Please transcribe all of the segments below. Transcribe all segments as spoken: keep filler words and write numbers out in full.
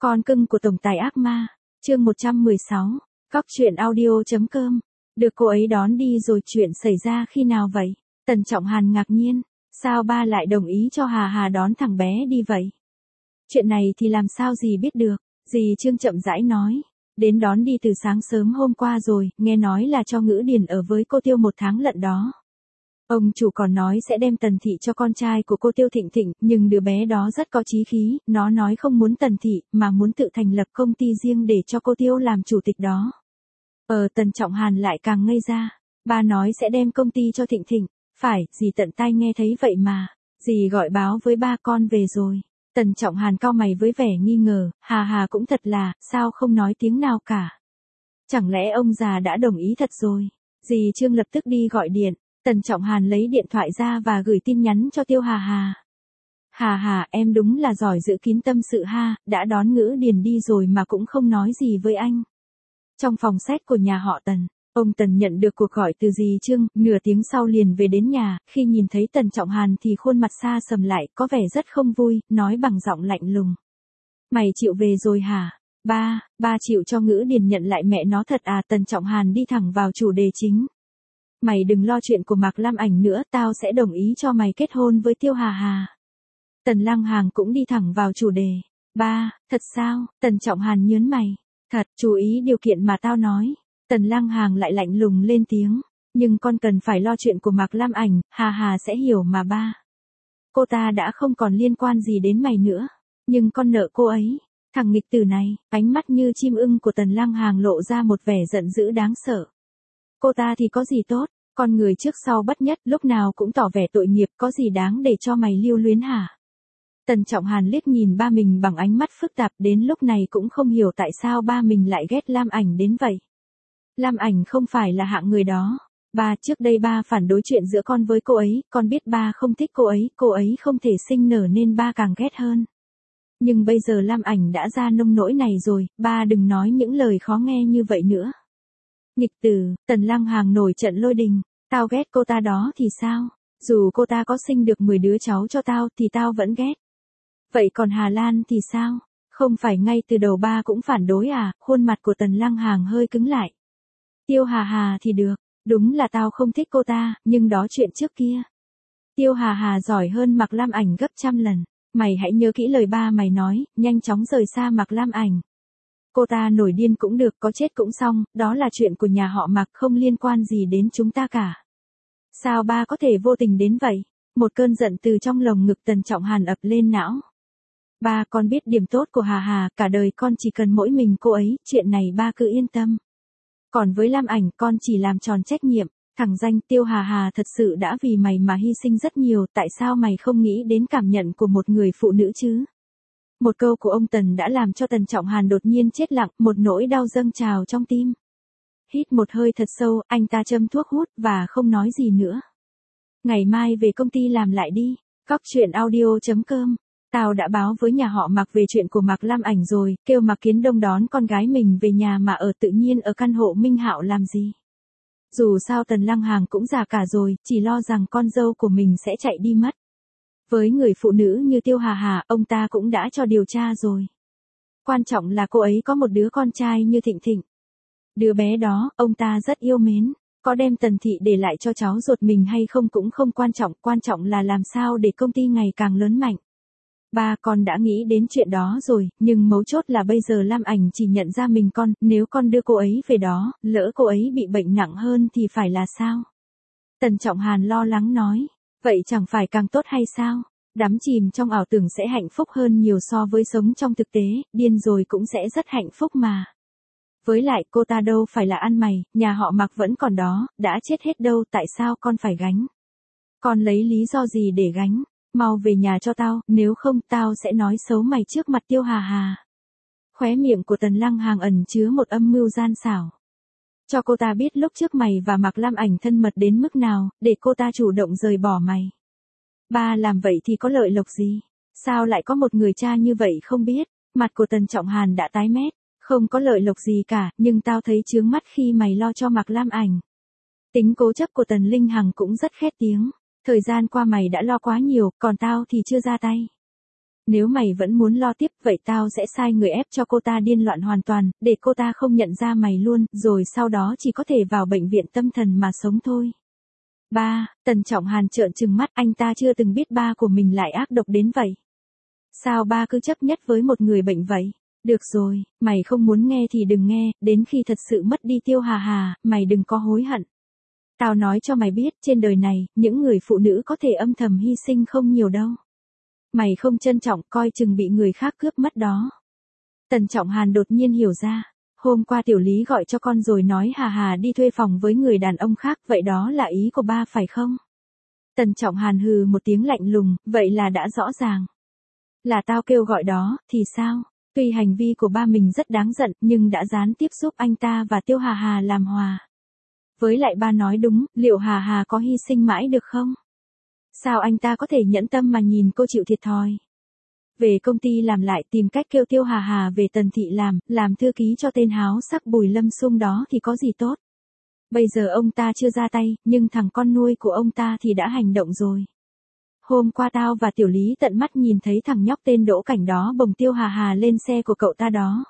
Con cưng của tổng tài ác ma, chương một trăm mười sáu, Cóc truyện audio.com. Được cô ấy đón đi rồi chuyện xảy ra khi nào vậy? Tần Trọng Hàn ngạc nhiên, sao ba lại đồng ý cho Hà Hà đón thằng bé đi vậy? Chuyện này thì làm sao dì biết được, dì Trương chậm rãi nói. Đến đón đi từ sáng sớm hôm qua rồi, nghe nói là cho Ngữ Điền ở với cô Tiêu một tháng lận đó. Ông chủ còn nói sẽ đem Tần Thị cho con trai của cô Tiêu Thịnh Thịnh, nhưng đứa bé đó rất có chí khí, nó nói không muốn Tần Thị, mà muốn tự thành lập công ty riêng để cho cô Tiêu làm chủ tịch đó. Ờ Tần Trọng Hàn lại càng ngây ra, ba nói sẽ đem công ty cho Thịnh Thịnh, phải, dì tận tai nghe thấy vậy mà, dì gọi báo với ba con về rồi. Tần Trọng Hàn cau mày với vẻ nghi ngờ, Hà Hà cũng thật là, sao không nói tiếng nào cả. Chẳng lẽ ông già đã đồng ý thật rồi, dì Trương lập tức đi gọi điện. Tần Trọng Hàn lấy điện thoại ra và gửi tin nhắn cho Tiêu Hà Hà. Hà Hà, em đúng là giỏi giữ kín tâm sự ha, đã đón Ngữ Điền đi rồi mà cũng không nói gì với anh. Trong phòng xét của nhà họ Tần, ông Tần nhận được cuộc gọi từ dì Trương, nửa tiếng sau liền về đến nhà, khi nhìn thấy Tần Trọng Hàn thì khuôn mặt xa sầm lại, có vẻ rất không vui, nói bằng giọng lạnh lùng. Mày chịu về rồi hả? Ba, ba chịu cho Ngữ Điền nhận lại mẹ nó thật à? Tần Trọng Hàn đi thẳng vào chủ đề chính. Mày đừng lo chuyện của Mạc Lam Ảnh nữa, tao sẽ đồng ý cho mày kết hôn với Tiêu Hà Hà. Tần Lăng Hàng cũng đi thẳng vào chủ đề. Ba, thật sao? Tần Trọng Hàn nhớn mày. Thật, chú ý điều kiện mà tao nói. Tần Lăng Hàng lại lạnh lùng lên tiếng. Nhưng con cần phải lo chuyện của Mạc Lam Ảnh, Hà Hà sẽ hiểu mà ba. Cô ta đã không còn liên quan gì đến mày nữa. Nhưng con nợ cô ấy. Thằng nghịch tử này, ánh mắt như chim ưng của Tần Lăng Hàng lộ ra một vẻ giận dữ đáng sợ. Cô ta thì có gì tốt, con người trước sau bất nhất, lúc nào cũng tỏ vẻ tội nghiệp, có gì đáng để cho mày lưu luyến hả? Tần Trọng Hàn liếc nhìn ba mình bằng ánh mắt phức tạp, đến lúc này cũng không hiểu tại sao ba mình lại ghét Lam Ảnh đến vậy. Lam Ảnh không phải là hạng người đó. Ba, trước đây ba phản đối chuyện giữa con với cô ấy, con biết ba không thích cô ấy, cô ấy không thể sinh nở nên ba càng ghét hơn. Nhưng bây giờ Lam Ảnh đã ra nông nỗi này rồi, ba đừng nói những lời khó nghe như vậy nữa. Nghịch tử, Tần Lăng Hàng nổi trận lôi đình, tao ghét cô ta đó thì sao? Dù cô ta có sinh được mười đứa cháu cho tao thì tao vẫn ghét. Vậy còn Hà Lan thì sao? Không phải ngay từ đầu ba cũng phản đối à? Khuôn mặt của Tần Lăng Hàng hơi cứng lại. Tiêu Hà Hà thì được, đúng là tao không thích cô ta, nhưng đó chuyện trước kia. Tiêu Hà Hà giỏi hơn Mạc Lam Ảnh gấp trăm lần. Mày hãy nhớ kỹ lời ba mày nói, nhanh chóng rời xa Mạc Lam Ảnh. Cô ta nổi điên cũng được, có chết cũng xong, đó là chuyện của nhà họ Mạc, không liên quan gì đến chúng ta cả. Sao ba có thể vô tình đến vậy? Một cơn giận từ trong lồng ngực Tần Trọng Hàn ập lên não. Ba, con biết điểm tốt của Hà Hà, cả đời con chỉ cần mỗi mình cô ấy, chuyện này ba cứ yên tâm. Còn với Lam Ảnh, con chỉ làm tròn trách nhiệm. Thằng danh Tiêu Hà Hà thật sự đã vì mày mà hy sinh rất nhiều, tại sao mày không nghĩ đến cảm nhận của một người phụ nữ chứ? Một câu của ông Tần đã làm cho Tần Trọng Hàn đột nhiên chết lặng, một nỗi đau dâng trào trong tim. Hít một hơi thật sâu, anh ta châm thuốc hút và không nói gì nữa. Ngày mai về công ty làm lại đi. Cóc truyện audio.com. Tao đã báo với nhà họ Mạc về chuyện của Mạc Lam Ảnh rồi, kêu Mạc Kiến Đông đón con gái mình về nhà mà ở, tự nhiên ở căn hộ Minh Hạo làm gì. Dù sao Tần Lăng Hàng cũng già cả rồi, chỉ lo rằng con dâu của mình sẽ chạy đi mất. Với người phụ nữ như Tiêu Hà Hà, ông ta cũng đã cho điều tra rồi. Quan trọng là cô ấy có một đứa con trai như Thịnh Thịnh. Đứa bé đó, ông ta rất yêu mến. Có đem Tần Thị để lại cho cháu ruột mình hay không cũng không quan trọng, quan trọng là làm sao để công ty ngày càng lớn mạnh. Ba, con đã nghĩ đến chuyện đó rồi, nhưng mấu chốt là bây giờ Lam Ảnh chỉ nhận ra mình con, nếu con đưa cô ấy về đó, lỡ cô ấy bị bệnh nặng hơn thì phải là sao? Tần Trọng Hàn lo lắng nói. Vậy chẳng phải càng tốt hay sao? Đắm chìm trong ảo tưởng sẽ hạnh phúc hơn nhiều so với sống trong thực tế, điên rồi cũng sẽ rất hạnh phúc mà. Với lại cô ta đâu phải là ăn mày, nhà họ Mạc vẫn còn đó, đã chết hết đâu, tại sao con phải gánh? Con lấy lý do gì để gánh? Mau về nhà cho tao, nếu không tao sẽ nói xấu mày trước mặt Tiêu Hà Hà. Khóe miệng của Tần Lăng Hàng ẩn chứa một âm mưu gian xảo. Cho cô ta biết lúc trước mày và Mạc Lam Ảnh thân mật đến mức nào, để cô ta chủ động rời bỏ mày. Ba, làm vậy thì có lợi lộc gì? Sao lại có một người cha như vậy không biết? Mặt của Tần Trọng Hàn đã tái mét. Không có lợi lộc gì cả, nhưng tao thấy chướng mắt khi mày lo cho Mạc Lam Ảnh. Tính cố chấp của Tần Linh Hằng cũng rất khét tiếng. Thời gian qua mày đã lo quá nhiều, còn tao thì chưa ra tay. Nếu mày vẫn muốn lo tiếp, vậy tao sẽ sai người ép cho cô ta điên loạn hoàn toàn, để cô ta không nhận ra mày luôn, rồi sau đó chỉ có thể vào bệnh viện tâm thần mà sống thôi. Ba, Tần Trọng Hàn trợn trừng mắt, anh ta chưa từng biết ba của mình lại ác độc đến vậy. Sao ba cứ chấp nhất với một người bệnh vậy? Được rồi, mày không muốn nghe thì đừng nghe, đến khi thật sự mất đi Tiêu Hà Hà, mày đừng có hối hận. Tao nói cho mày biết, trên đời này, những người phụ nữ có thể âm thầm hy sinh không nhiều đâu. Mày không trân trọng, coi chừng bị người khác cướp mất đó. Tần Trọng Hàn đột nhiên hiểu ra. Hôm qua Tiểu Lý gọi cho con rồi nói Hà Hà đi thuê phòng với người đàn ông khác, vậy đó là ý của ba phải không? Tần Trọng Hàn hừ một tiếng lạnh lùng, vậy là đã rõ ràng. Là tao kêu gọi đó, thì sao? Tuy hành vi của ba mình rất đáng giận, nhưng đã gián tiếp giúp anh ta và Tiêu Hà Hà làm hòa. Với lại ba nói đúng, liệu Hà Hà có hy sinh mãi được không? Sao anh ta có thể nhẫn tâm mà nhìn cô chịu thiệt thòi? Về công ty làm lại, tìm cách kêu Tiêu Hà Hà về Tần thị làm, làm thư ký cho tên háo sắc Bùi Lâm Xung đó thì có gì tốt. Bây giờ ông ta chưa ra tay, nhưng thằng con nuôi của ông ta thì đã hành động rồi. Hôm qua tao và Tiểu Lý tận mắt nhìn thấy thằng nhóc tên Đỗ Cảnh đó bồng Tiêu Hà Hà lên xe của cậu ta đó.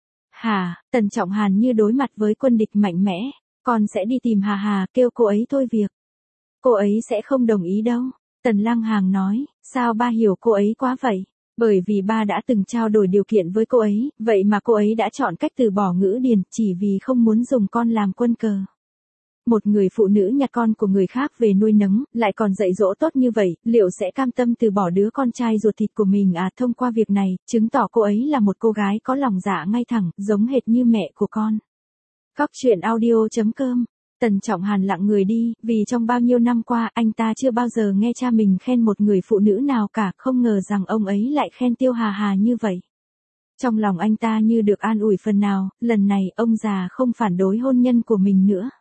Hả? Tần Trọng Hàn như đối mặt với quân địch mạnh mẽ. Con sẽ đi tìm Hà Hà, kêu cô ấy thôi việc. Cô ấy sẽ không đồng ý đâu. Tần Lăng Hàng nói, sao ba hiểu cô ấy quá vậy? Bởi vì ba đã từng trao đổi điều kiện với cô ấy, vậy mà cô ấy đã chọn cách từ bỏ Ngữ Điền, chỉ vì không muốn dùng con làm quân cờ. Một người phụ nữ nhặt con của người khác về nuôi nấng, lại còn dạy dỗ tốt như vậy, liệu sẽ cam tâm từ bỏ đứa con trai ruột thịt của mình à? Thông qua việc này, chứng tỏ cô ấy là một cô gái có lòng dạ ngay thẳng, giống hệt như mẹ của con. Cóc truyện audio chấm com. Tần Trọng Hàn lặng người đi, vì trong bao nhiêu năm qua anh ta chưa bao giờ nghe cha mình khen một người phụ nữ nào cả, không ngờ rằng ông ấy lại khen Tiêu Hà Hà như vậy. Trong lòng anh ta như được an ủi phần nào, lần này ông già không phản đối hôn nhân của mình nữa.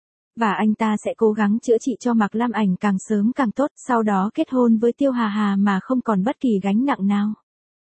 Và anh ta sẽ cố gắng chữa trị cho Mạc Lam Ảnh càng sớm càng tốt, sau đó kết hôn với Tiêu Hà Hà mà không còn bất kỳ gánh nặng nào.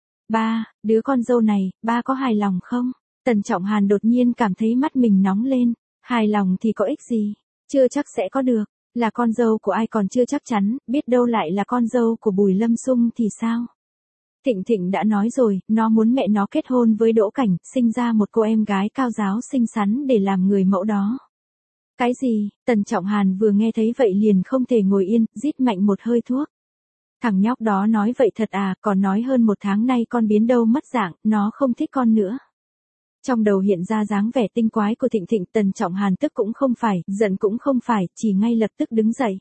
Ba, đứa con dâu này, ba có hài lòng không? Tần Trọng Hàn đột nhiên cảm thấy mắt mình nóng lên. Hài lòng thì có ích gì? Chưa chắc sẽ có được. Là con dâu của ai còn chưa chắc chắn, biết đâu lại là con dâu của Bùi Lâm Xung thì sao? Thịnh Thịnh đã nói rồi, nó muốn mẹ nó kết hôn với Đỗ Cảnh, sinh ra một cô em gái cao giáo xinh xắn để làm người mẫu đó. Cái gì? Tần Trọng Hàn vừa nghe thấy vậy liền không thể ngồi yên, rít mạnh một hơi thuốc. Thằng nhóc đó nói vậy thật à, còn nói hơn một tháng nay con biến đâu mất dạng, nó không thích con nữa. Trong đầu hiện ra dáng vẻ tinh quái của Thịnh Thịnh, Tần Trọng Hàn tức cũng không phải, giận cũng không phải, chỉ ngay lập tức đứng dậy.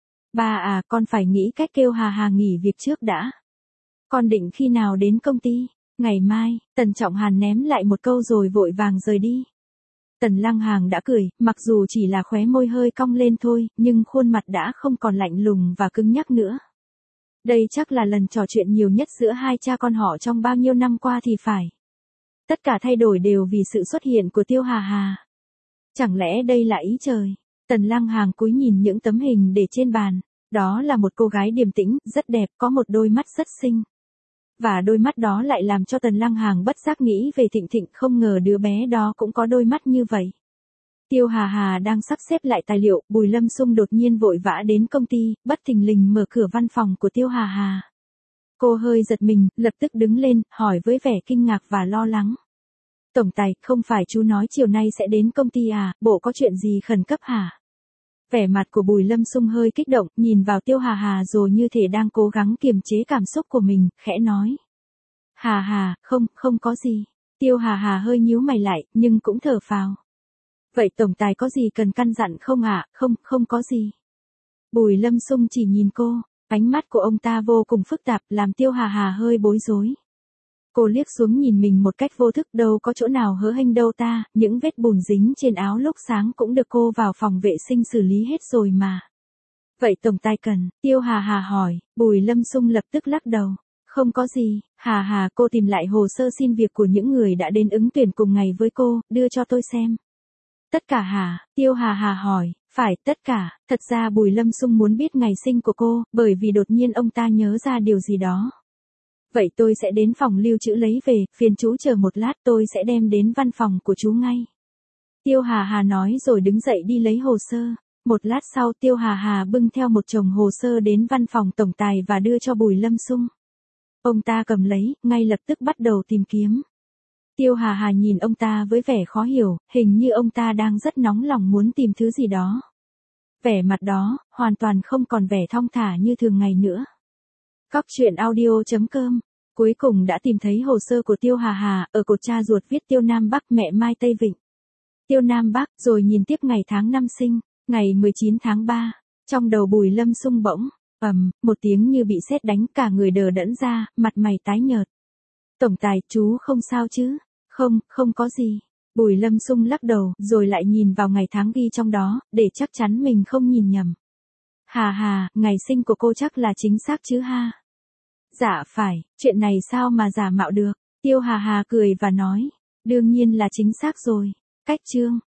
Ba à, con phải nghĩ cách kêu Hà Hà nghỉ việc trước đã. Con định khi nào đến công ty? Ngày mai. Tần Trọng Hàn ném lại một câu rồi vội vàng rời đi. Tần Lăng Hàng đã cười, mặc dù chỉ là khóe môi hơi cong lên thôi, nhưng khuôn mặt đã không còn lạnh lùng và cứng nhắc nữa. Đây chắc là lần trò chuyện nhiều nhất giữa hai cha con họ trong bao nhiêu năm qua thì phải. Tất cả thay đổi đều vì sự xuất hiện của Tiêu Hà Hà. Chẳng lẽ đây là ý trời? Tần Lăng Hàng cúi nhìn những tấm hình để trên bàn. Đó là một cô gái điềm tĩnh, rất đẹp, có một đôi mắt rất xinh. Và đôi mắt đó lại làm cho Tần Lăng Hàng bất giác nghĩ về Thịnh Thịnh, không ngờ đứa bé đó cũng có đôi mắt như vậy. Tiêu Hà Hà đang sắp xếp lại tài liệu, Bùi Lâm Xung đột nhiên vội vã đến công ty, bất thình lình mở cửa văn phòng của Tiêu Hà Hà. Cô hơi giật mình, lập tức đứng lên, hỏi với vẻ kinh ngạc và lo lắng. Tổng tài, không phải chú nói chiều nay sẽ đến công ty à, bộ có chuyện gì khẩn cấp hả? Vẻ mặt của Bùi Lâm Xung hơi kích động, nhìn vào Tiêu Hà Hà rồi như thể đang cố gắng kiềm chế cảm xúc của mình, khẽ nói. Hà Hà, không, không có gì. Tiêu Hà Hà hơi nhíu mày lại, nhưng cũng thở phào. Vậy tổng tài có gì cần căn dặn không ạ? À? Không, không có gì. Bùi Lâm Xung chỉ nhìn cô, ánh mắt của ông ta vô cùng phức tạp, làm Tiêu Hà Hà hơi bối rối. Cô liếc xuống nhìn mình một cách vô thức, đâu có chỗ nào hớ hênh đâu ta, những vết bùn dính trên áo lúc sáng cũng được cô vào phòng vệ sinh xử lý hết rồi mà. Vậy tổng tài cần? Tiêu Hà Hà hỏi, Bùi Lâm Xung lập tức lắc đầu. Không có gì, Hà Hà, cô tìm lại hồ sơ xin việc của những người đã đến ứng tuyển cùng ngày với cô, đưa cho tôi xem. Tất cả hả? Tiêu Hà Hà hỏi, phải, tất cả. Thật ra Bùi Lâm Xung muốn biết ngày sinh của cô, bởi vì đột nhiên ông ta nhớ ra điều gì đó. Vậy tôi sẽ đến phòng lưu trữ lấy về, phiền chú chờ một lát, tôi sẽ đem đến văn phòng của chú ngay. Tiêu Hà Hà nói rồi đứng dậy đi lấy hồ sơ. Một lát sau Tiêu Hà Hà bưng theo một chồng hồ sơ đến văn phòng tổng tài và đưa cho Bùi Lâm Xung. Ông ta cầm lấy, ngay lập tức bắt đầu tìm kiếm. Tiêu Hà Hà nhìn ông ta với vẻ khó hiểu, hình như ông ta đang rất nóng lòng muốn tìm thứ gì đó. Vẻ mặt đó, hoàn toàn không còn vẻ thong thả như thường ngày nữa. Cóc truyện audio chấm com cuối cùng đã tìm thấy hồ sơ của Tiêu Hà Hà, ở cột cha ruột viết Tiêu Nam Bắc mẹ Mai Tây Vịnh. Tiêu Nam Bắc, rồi nhìn tiếp ngày tháng năm sinh, ngày mười chín tháng ba, trong đầu Bùi Lâm Xung bỗng, ầm, một tiếng như bị sét đánh, cả người đờ đẫn ra, mặt mày tái nhợt. Tổng tài, chú không sao chứ? Không, không có gì. Bùi Lâm Xung lắc đầu, rồi lại nhìn vào ngày tháng ghi trong đó, để chắc chắn mình không nhìn nhầm. Hà Hà, ngày sinh của cô chắc là chính xác chứ ha? Dạ phải, chuyện này sao mà giả mạo được? Tiêu Hà Hà cười và nói, đương nhiên là chính xác rồi. Cách chương